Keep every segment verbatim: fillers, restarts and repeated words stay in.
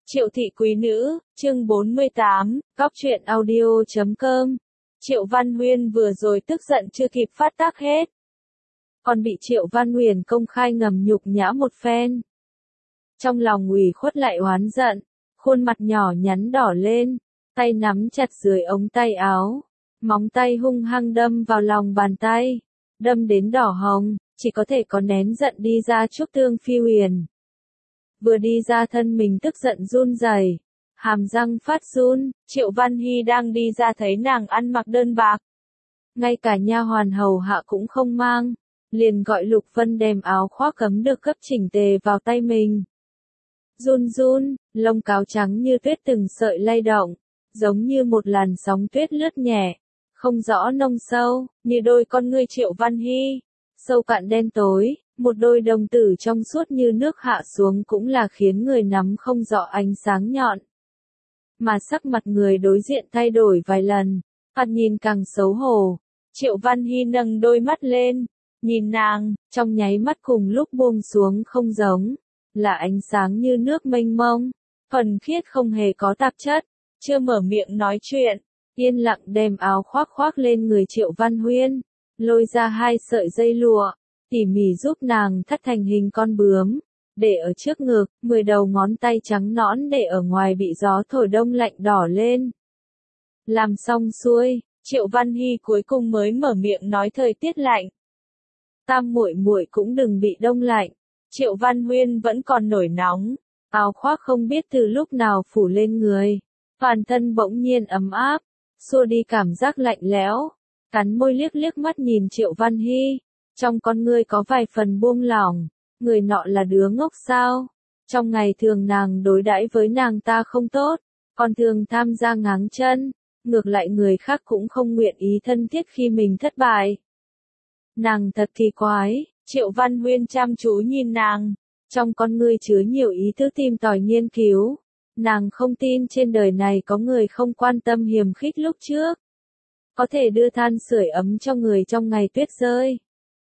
Triệu thị quý nữ, chương bốn mươi tám, góc truyện audio chấm com. Triệu Văn Huyên vừa rồi tức giận chưa kịp phát tác hết. Còn bị Triệu Văn Huyền công khai ngầm nhục nhã một phen. Trong lòng ủy khuất lại oán giận, khuôn mặt nhỏ nhắn đỏ lên, tay nắm chặt dưới ống tay áo, móng tay hung hăng đâm vào lòng bàn tay, đâm đến đỏ hồng, chỉ có thể có nén giận đi ra chúc Tương Phi Huyền. Vừa đi ra thân mình tức giận run rẩy, hàm răng phát run, Triệu Văn Hy đang đi ra thấy nàng ăn mặc đơn bạc. Ngay cả nha hoàn hầu hạ cũng không mang, liền gọi Lục Vân đem áo khoác cấm được cấp chỉnh tề vào tay mình. Run run, lông cáo trắng như tuyết từng sợi lay động, giống như một làn sóng tuyết lướt nhẹ, không rõ nông sâu, như đôi con ngươi Triệu Văn Hy, sâu cạn đen tối. Một đôi đồng tử trong suốt như nước hạ xuống cũng là khiến người nắm không rõ ánh sáng nhọn. Mà sắc mặt người đối diện thay đổi vài lần, mặt nhìn càng xấu hổ. Triệu Văn Hy nâng đôi mắt lên, nhìn nàng, trong nháy mắt cùng lúc buông xuống không giống, là ánh sáng như nước mênh mông, thuần khiết không hề có tạp chất, chưa mở miệng nói chuyện, yên lặng đem áo khoác khoác lên người Triệu Văn Huyên, lôi ra hai sợi dây lụa. Tỉ mỉ giúp nàng thắt thành hình con bướm, để ở trước ngực, mười đầu ngón tay trắng nõn để ở ngoài bị gió thổi đông lạnh đỏ lên. Làm xong xuôi, Triệu Văn Hy cuối cùng mới mở miệng nói thời tiết lạnh. Tam muội muội cũng đừng bị đông lạnh. Triệu Văn Huyên vẫn còn nổi nóng, áo khoác không biết từ lúc nào phủ lên người, toàn thân bỗng nhiên ấm áp, xua đi cảm giác lạnh lẽo, cắn môi liếc liếc mắt nhìn Triệu Văn Hy. Trong con ngươi có vài phần buông lỏng, người nọ là đứa ngốc sao? Trong ngày thường nàng đối đãi với nàng ta không tốt, còn thường tham gia ngáng chân, ngược lại người khác cũng không nguyện ý thân thiết khi mình thất bại. Nàng thật kỳ quái, Triệu Văn Huyên chăm chú nhìn nàng, trong con ngươi chứa nhiều ý thức tìm tòi nghiên cứu. Nàng không tin trên đời này có người không quan tâm hiềm khích lúc trước. Có thể đưa than sưởi ấm cho người trong ngày tuyết rơi.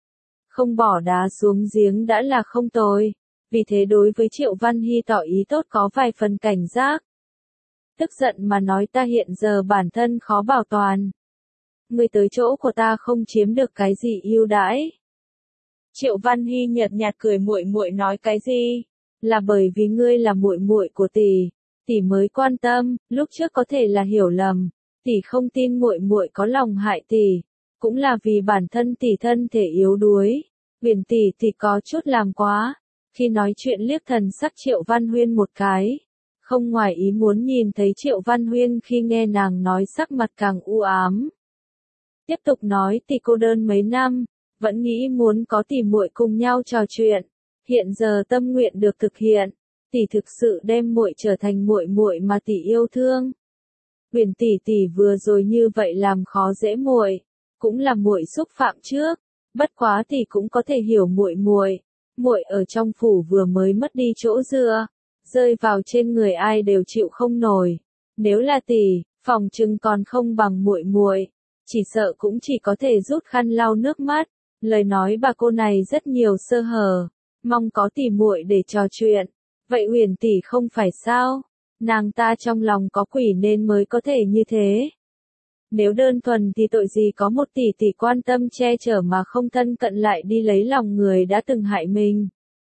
Không bỏ đá xuống giếng đã là không tồi, vì thế đối với Triệu Văn Hy tỏ ý tốt có vài phần cảnh giác. Tức giận mà nói ta hiện giờ bản thân khó bảo toàn. Người tới chỗ của ta không chiếm được cái gì ưu đãi. Triệu Văn Hy nhợt nhạt cười muội muội nói cái gì? Là bởi vì ngươi là muội muội của tỷ, tỷ mới quan tâm, lúc trước có thể là hiểu lầm, tỷ không tin muội muội có lòng hại tỷ. Cũng là vì bản thân tỷ thân thể yếu đuối, Huyền tỷ tỷ có chút làm quá. Khi nói chuyện liếc thần sắc Triệu Văn Huyên một cái, không ngoài ý muốn nhìn thấy Triệu Văn Huyên khi nghe nàng nói sắc mặt càng u ám. Tiếp tục nói tỷ cô đơn mấy năm, vẫn nghĩ muốn có tỷ muội cùng nhau trò chuyện, hiện giờ tâm nguyện được thực hiện, tỷ thực sự đem muội trở thành muội muội mà tỷ yêu thương. Huyền tỷ tỷ vừa rồi như vậy làm khó dễ muội. Cũng là muội xúc phạm trước, bất quá thì cũng có thể hiểu muội muội, muội ở trong phủ vừa mới mất đi chỗ dựa, rơi vào trên người ai đều chịu không nổi. Nếu là tỷ, phòng trừng còn không bằng muội muội, chỉ sợ cũng chỉ có thể rút khăn lau nước mắt. Lời nói bà cô này rất nhiều sơ hở, mong có tỷ muội để trò chuyện. Vậy Huyền tỷ không phải sao? Nàng ta trong lòng có quỷ nên mới có thể như thế. Nếu đơn thuần thì tội gì có một tỷ tỷ quan tâm che chở mà không thân cận lại đi lấy lòng người đã từng hại mình.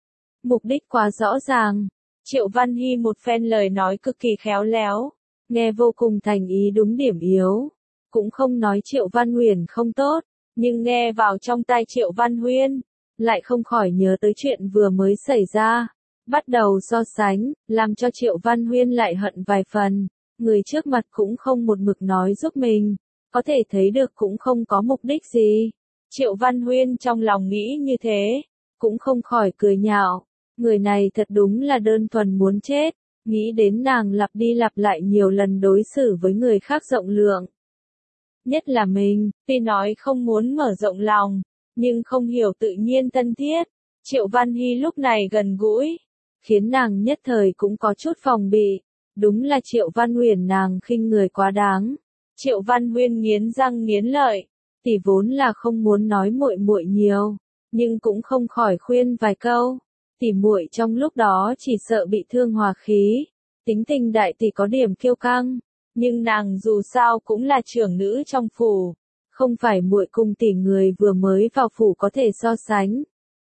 Mục đích quá rõ ràng. Triệu Văn Hy một phen lời nói cực kỳ khéo léo, nghe vô cùng thành ý đúng điểm yếu. Cũng không nói Triệu Văn Huyền không tốt, nhưng nghe vào trong tai Triệu Văn Huyên, lại không khỏi nhớ tới chuyện vừa mới xảy ra. Bắt đầu so sánh, làm cho Triệu Văn Huyên lại hận vài phần. Người trước mặt cũng không một mực nói giúp mình, có thể thấy được cũng không có mục đích gì. Triệu Văn Huyên trong lòng nghĩ như thế, cũng không khỏi cười nhạo, người này thật đúng là đơn thuần muốn chết, nghĩ đến nàng lặp đi lặp lại nhiều lần đối xử với người khác rộng lượng. Nhất là mình, tuy nói không muốn mở rộng lòng, nhưng không hiểu tự nhiên thân thiết. Triệu Văn Hy lúc này gần gũi, khiến nàng nhất thời cũng có chút phòng bị. Đúng là Triệu Văn Huyền nàng khinh người quá đáng. Triệu Văn Huyên nghiến răng nghiến lợi, tỷ vốn là không muốn nói muội muội nhiều, nhưng cũng không khỏi khuyên vài câu. Tỷ muội trong lúc đó chỉ sợ bị thương hòa khí, Tính tình đại tỷ có điểm kiêu căng, nhưng nàng dù sao cũng là trưởng nữ trong phủ, không phải muội cùng tỷ người vừa mới vào phủ có thể so sánh.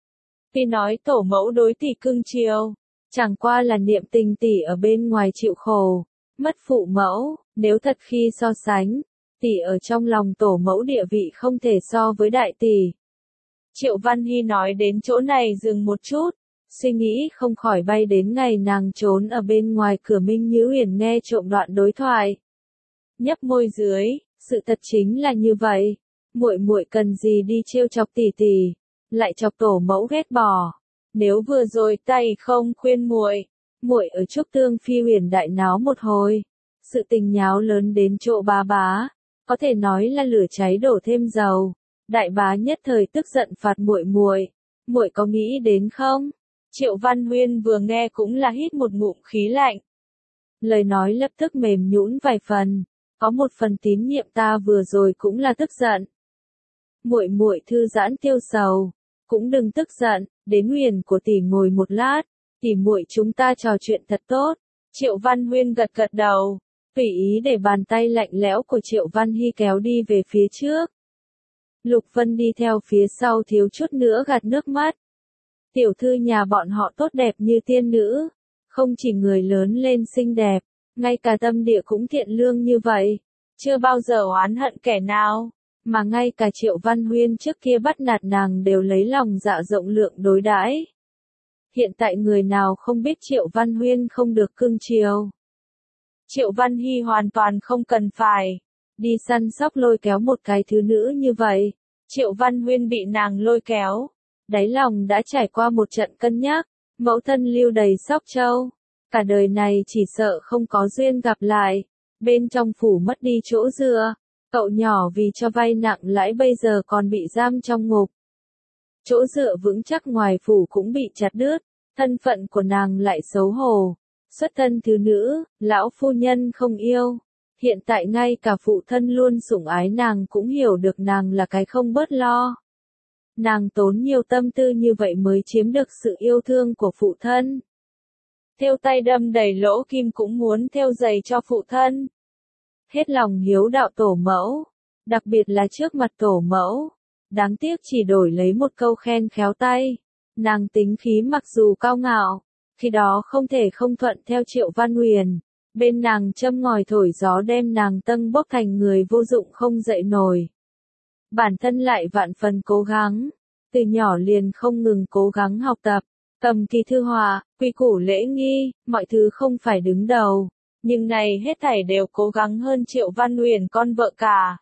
Tuy nói tổ mẫu đối tỷ cưng chiều, chẳng qua là niệm tình tỷ ở bên ngoài chịu khổ, mất phụ mẫu, nếu thật khi so sánh, tỷ ở trong lòng tổ mẫu địa vị không thể so với đại tỷ. Triệu Văn Hy nói đến chỗ này dừng một chút, suy nghĩ không khỏi bay đến ngày nàng trốn ở bên ngoài cửa Minh Nhữ Huyền nghe trộm đoạn đối thoại. Nhấp môi dưới, sự thật chính là như vậy, muội muội cần gì đi trêu chọc tỷ tỷ, lại chọc tổ mẫu ghét bỏ. Nếu vừa rồi tay không khuyên muội, muội ở Trúc Tương Phi Huyền đại náo một hồi, sự tình nháo lớn đến chỗ bá bá, có thể nói là lửa cháy đổ thêm dầu. Đại bá nhất thời tức giận phạt muội muội, muội có nghĩ đến không? Triệu Văn Huyên vừa nghe cũng là hít một ngụm khí lạnh. Lời nói lập tức mềm nhũn vài phần, có một phần tín nhiệm ta vừa rồi cũng là tức giận. Muội muội thư giãn tiêu sầu, cũng đừng tức giận, đến huyền của tỷ ngồi một lát, tỷ muội chúng ta trò chuyện thật tốt. Triệu Văn Huyên gật gật đầu, tùy ý để bàn tay lạnh lẽo của Triệu Văn Hy kéo đi về phía trước. Lục Vân đi theo phía sau thiếu chút nữa gạt nước mắt. Tiểu thư nhà bọn họ tốt đẹp như tiên nữ, không chỉ người lớn lên xinh đẹp, ngay cả tâm địa cũng thiện lương như vậy, chưa bao giờ oán hận kẻ nào, mà ngay cả Triệu Văn Huyên trước kia bắt nạt nàng đều lấy lòng dạ rộng lượng đối đãi. Hiện tại người nào không biết Triệu Văn Huyên không được cưng chiều. Triệu Văn Hy hoàn toàn không cần phải đi săn sóc lôi kéo một cái thứ nữ như vậy. Triệu Văn Huyên bị nàng lôi kéo, đáy lòng đã trải qua một trận cân nhắc, mẫu thân lưu đầy Sóc Châu, cả đời này chỉ sợ không có duyên gặp lại, bên trong phủ mất đi chỗ dựa, cậu nhỏ vì cho vay nặng lãi bây giờ còn bị giam trong ngục. Chỗ dựa vững chắc ngoài phủ cũng bị chặt đứt, thân phận của nàng lại xấu hổ, xuất thân thứ nữ, lão phu nhân không yêu. Hiện tại ngay cả phụ thân luôn sủng ái nàng cũng hiểu được nàng là cái không bớt lo. Nàng tốn nhiều tâm tư như vậy mới chiếm được sự yêu thương của phụ thân. Thêu tay đâm đầy lỗ kim cũng muốn thêu giày cho phụ thân. Hết lòng hiếu đạo tổ mẫu, đặc biệt là trước mặt tổ mẫu. Đáng tiếc chỉ đổi lấy một câu khen khéo tay. Nàng tính khí mặc dù cao ngạo, khi đó không thể không thuận theo Triệu Văn Huyền. Bên nàng châm ngòi thổi gió đem nàng tâng bốc thành người vô dụng không dậy nổi. Bản thân lại vạn phần cố gắng, từ nhỏ liền không ngừng cố gắng học tập, cầm kỳ thư họa, quy củ lễ nghi, mọi thứ không phải đứng đầu, nhưng này hết thảy đều cố gắng hơn Triệu Văn Huyền con vợ cả.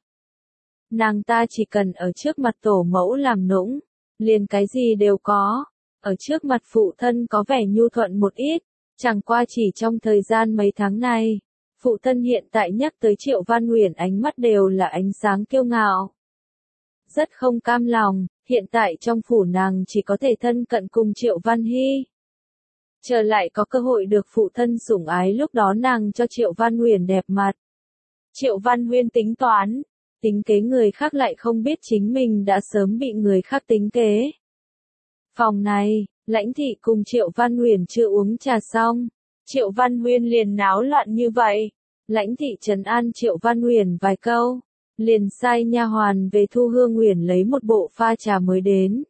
Nàng ta chỉ cần ở trước mặt tổ mẫu làm nũng, liền cái gì đều có, ở trước mặt phụ thân có vẻ nhu thuận một ít. Chẳng qua chỉ trong thời gian mấy tháng này, phụ thân hiện tại nhắc tới Triệu Văn Huyền ánh mắt đều là ánh sáng kiêu ngạo. Rất không cam lòng, hiện tại trong phủ nàng chỉ có thể thân cận cùng Triệu Văn Hy. Chờ lại có cơ hội được phụ thân sủng ái lúc đó nàng cho Triệu Văn Huyền đẹp mặt. Triệu Văn Huyền tính toán, tính kế người khác lại không biết chính mình đã sớm bị người khác tính kế. Phòng này, Lãnh Thị cùng Triệu Văn Huyền chưa uống trà xong, Triệu Văn Huyền liền náo loạn như vậy. Lãnh Thị trấn an Triệu Văn Huyền vài câu, liền sai nha hoàn về Thu Hương Huyền lấy một bộ pha trà mới đến.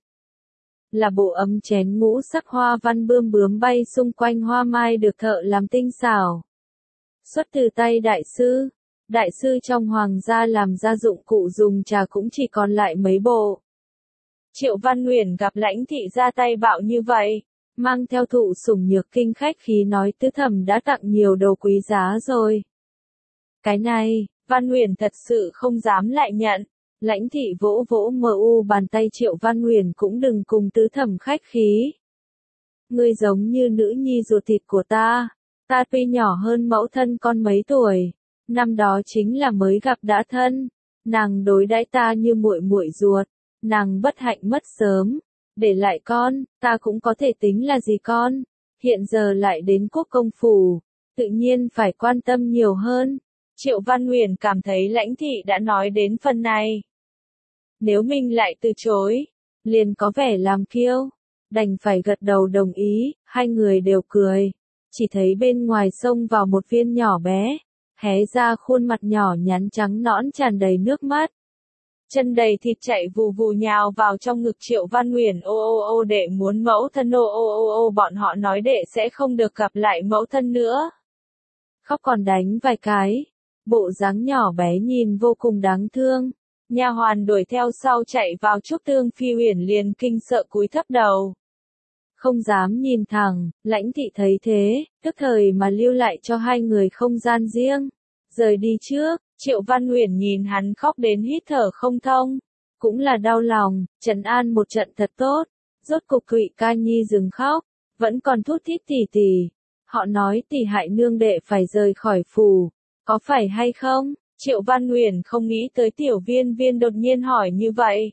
Là bộ ấm chén ngũ sắc hoa văn bươm bướm bay xung quanh hoa mai được thợ làm tinh xảo. Xuất từ tay đại sư, đại sư trong hoàng gia làm ra dụng cụ dùng trà cũng chỉ còn lại mấy bộ. Triệu Văn Huyền gặp Lãnh Thị ra tay bạo như vậy, mang theo thụ sủng nhược kinh khách khí nói tứ thẩm đã tặng nhiều đồ quý giá rồi. Cái này, Văn Huyền thật sự không dám lại nhận. Lãnh Thị vỗ vỗ mờ u bàn tay Triệu Văn Huyền cũng đừng cùng tứ thẩm khách khí. Ngươi giống như nữ nhi ruột thịt của ta, ta tuy nhỏ hơn mẫu thân con mấy tuổi, năm đó chính là mới gặp đã thân, nàng đối đãi ta như muội muội ruột. Nàng bất hạnh mất sớm, để lại con, ta cũng có thể tính là gì con, hiện giờ lại đến quốc công phủ, tự nhiên phải quan tâm nhiều hơn. Triệu Văn Huyền cảm thấy Lãnh Thị đã nói đến phần này. Nếu mình lại từ chối, liền có vẻ làm kiêu, đành phải gật đầu đồng ý, hai người đều cười. chỉ thấy bên ngoài sông vào một viên nhỏ bé, hé ra khuôn mặt nhỏ nhắn trắng nõn tràn đầy nước mắt. Chân đầy thịt chạy vù vù nhào vào trong ngực Triệu Văn Nguyền. Ô ô ô đệ muốn mẫu thân, ô ô ô ô bọn họ nói đệ sẽ không được gặp lại mẫu thân nữa. Khóc còn đánh vài cái, bộ dáng nhỏ bé nhìn vô cùng đáng thương. Nha hoàn đuổi theo sau chạy vào chúc Tương Phi Uyển liền kinh sợ cúi thấp đầu. Không dám nhìn thẳng, Lãnh thị thấy thế, tức thời mà lưu lại cho hai người không gian riêng. Rời đi trước, Triệu Văn Nguyền nhìn hắn khóc đến hít thở không thông. Cũng là đau lòng, trấn an một trận thật tốt. Rốt cục Thụy Ca Nhi dừng khóc, vẫn còn thút thít tỉ tỉ. Họ nói tỷ hại nương đệ phải rời khỏi phủ, có phải hay không? Triệu Văn Nguyền không nghĩ tới Tiểu Viên Viên đột nhiên hỏi như vậy.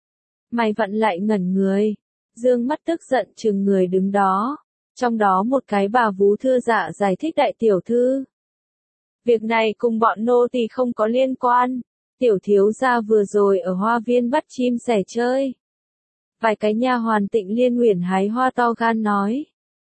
Mày vặn lại ngẩn người, dương mắt tức giận chừng người đứng đó. Trong đó một cái bà vú thưa dạ giải thích đại tiểu thư. Việc này cùng bọn nô tỳ không có liên quan. Tiểu thiếu gia vừa rồi ở hoa viên bắt chim sẻ chơi. Vài cái nha hoàn Tịnh Liên Uyển hái hoa to gan nói.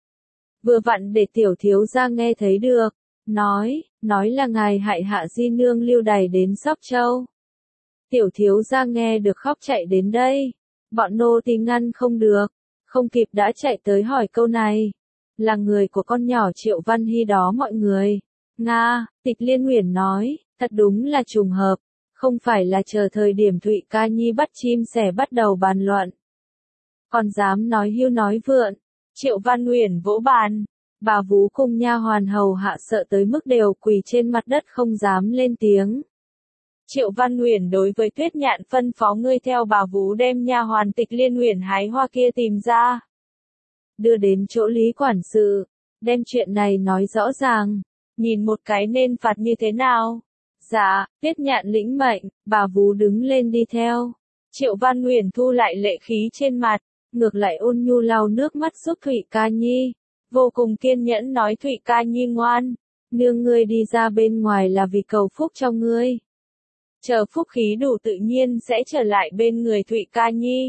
Vừa vặn để tiểu thiếu gia nghe thấy được. Nói, nói là ngài hại Hạ Di Nương lưu đày đến Sóc Châu. Tiểu thiếu gia nghe được khóc chạy đến đây. Bọn nô tỳ ngăn không được. Không kịp đã chạy tới hỏi câu này. Là người của con nhỏ Triệu Văn Hy đó mọi người. Nga, Tịch Liên Uyển nói, thật đúng là trùng hợp, không phải là chờ thời điểm Thụy Ca Nhi bắt chim sẻ bắt đầu bàn luận. Còn dám nói hưu nói vượn, Triệu Văn Uyển vỗ bàn, bà vú cùng nha hoàn hầu hạ sợ tới mức đều quỳ trên mặt đất không dám lên tiếng. Triệu Văn Uyển đối với Tuyết Nhạn phân phó ngươi theo bà vú đem nha hoàn Tịch Liên Uyển hái hoa kia tìm ra. Đưa đến chỗ Lý quản sự, đem chuyện này nói rõ ràng. Nhìn một cái nên phạt như thế nào? Dạ, Tuyết Nhạn lĩnh mệnh, bà vú đứng lên đi theo. Triệu Văn Nguyền thu lại lệ khí trên mặt, ngược lại ôn nhu lau nước mắt giúp Thụy Ca Nhi. Vô cùng kiên nhẫn nói Thụy Ca Nhi ngoan, nương ngươi đi ra bên ngoài là vì cầu phúc cho ngươi. Chờ phúc khí đủ tự nhiên sẽ trở lại bên người Thụy Ca Nhi.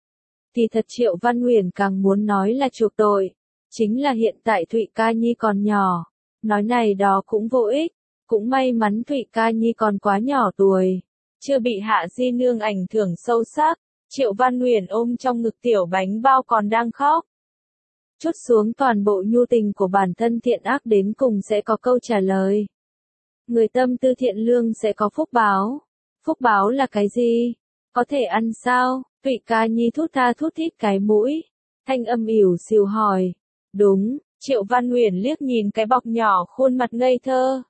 Thì thật Triệu Văn Nguyền càng muốn nói là chuộc tội. Chính là hiện tại Thụy Ca Nhi còn nhỏ. Nói này đó cũng vô ích, cũng may mắn Thụy Ca Nhi còn quá nhỏ tuổi, chưa bị Hạ Di Nương ảnh hưởng sâu sắc. Triệu Văn Nguyền ôm trong ngực tiểu bánh bao còn đang khóc. Chút xuống toàn bộ nhu tình của bản thân thiện ác đến cùng sẽ có câu trả lời. Người tâm tư thiện lương sẽ có phúc báo. Phúc báo là cái gì? Có thể ăn sao? Thụy Ca Nhi thút tha thút thít cái mũi. Thanh âm ỉu xìu hỏi. Đúng. Triệu Văn Nguyền liếc nhìn cái bọc nhỏ khuôn mặt ngây thơ.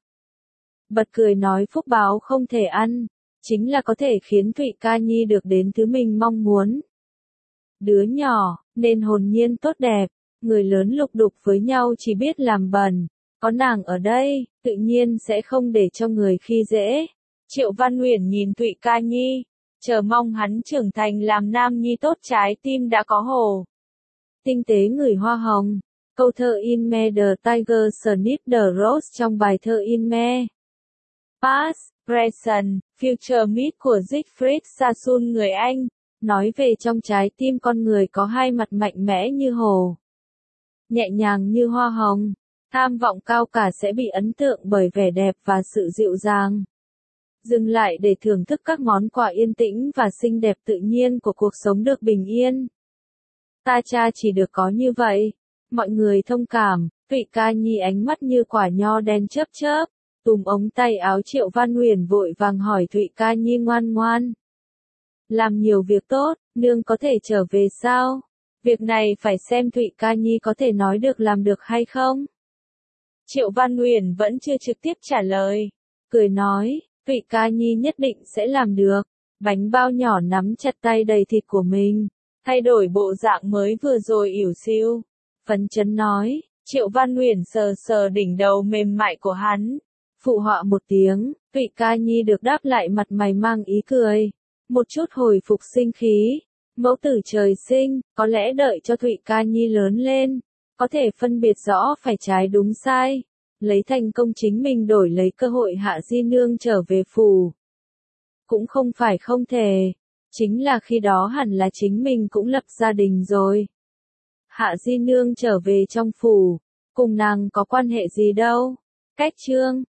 Bật cười nói phúc báo không thể ăn, chính là có thể khiến Thụy Ca Nhi được đến thứ mình mong muốn. Đứa nhỏ, nên hồn nhiên tốt đẹp, người lớn lục đục với nhau chỉ biết làm bẩn, có nàng ở đây, tự nhiên sẽ không để cho người khi dễ. Triệu Văn Nguyền nhìn Thụy Ca Nhi, chờ mong hắn trưởng thành làm nam nhi tốt trái tim đã có hồ. Tinh tế người hoa hồng. Câu thơ In Me the Tiger Sniff the Rose trong bài thơ In Me. Past, Present, Future Myth của Siegfried Sassoon người Anh, nói về trong trái tim con người có hai mặt mạnh mẽ như hồ, nhẹ nhàng như hoa hồng, tham vọng cao cả sẽ bị ấn tượng bởi vẻ đẹp và sự dịu dàng. Dừng lại để thưởng thức các món quà yên tĩnh và xinh đẹp tự nhiên của cuộc sống được bình yên. Ta cha chỉ được có như vậy. Mọi người thông cảm, Thụy Ca Nhi ánh mắt như quả nho đen chớp chớp, túm ống tay áo Triệu Văn Nguyền vội vàng hỏi Thụy Ca Nhi ngoan ngoan. Làm nhiều việc tốt, nương có thể trở về sao? Việc này phải xem Thụy Ca Nhi có thể nói được làm được hay không? Triệu Văn Nguyền vẫn chưa trực tiếp trả lời, cười nói, Thụy Ca Nhi nhất định sẽ làm được. Bánh bao nhỏ nắm chặt tay đầy thịt của mình, thay đổi bộ dạng mới vừa rồi ỉu xìu. Phấn chấn nói, Triệu Văn Nguyền sờ sờ đỉnh đầu mềm mại của hắn, phụ họa một tiếng, Thụy Ca Nhi được đáp lại mặt mày mang ý cười, một chút hồi phục sinh khí, mẫu tử trời sinh, có lẽ đợi cho Thụy Ca Nhi lớn lên, có thể phân biệt rõ phải trái đúng sai, lấy thành công chính mình đổi lấy cơ hội Hạ Di Nương trở về phủ. Cũng không phải không thể, chính là khi đó hẳn là chính mình cũng lập gia đình rồi. Hạ Di Nương trở về trong phủ, cùng nàng có quan hệ gì đâu. Cách chương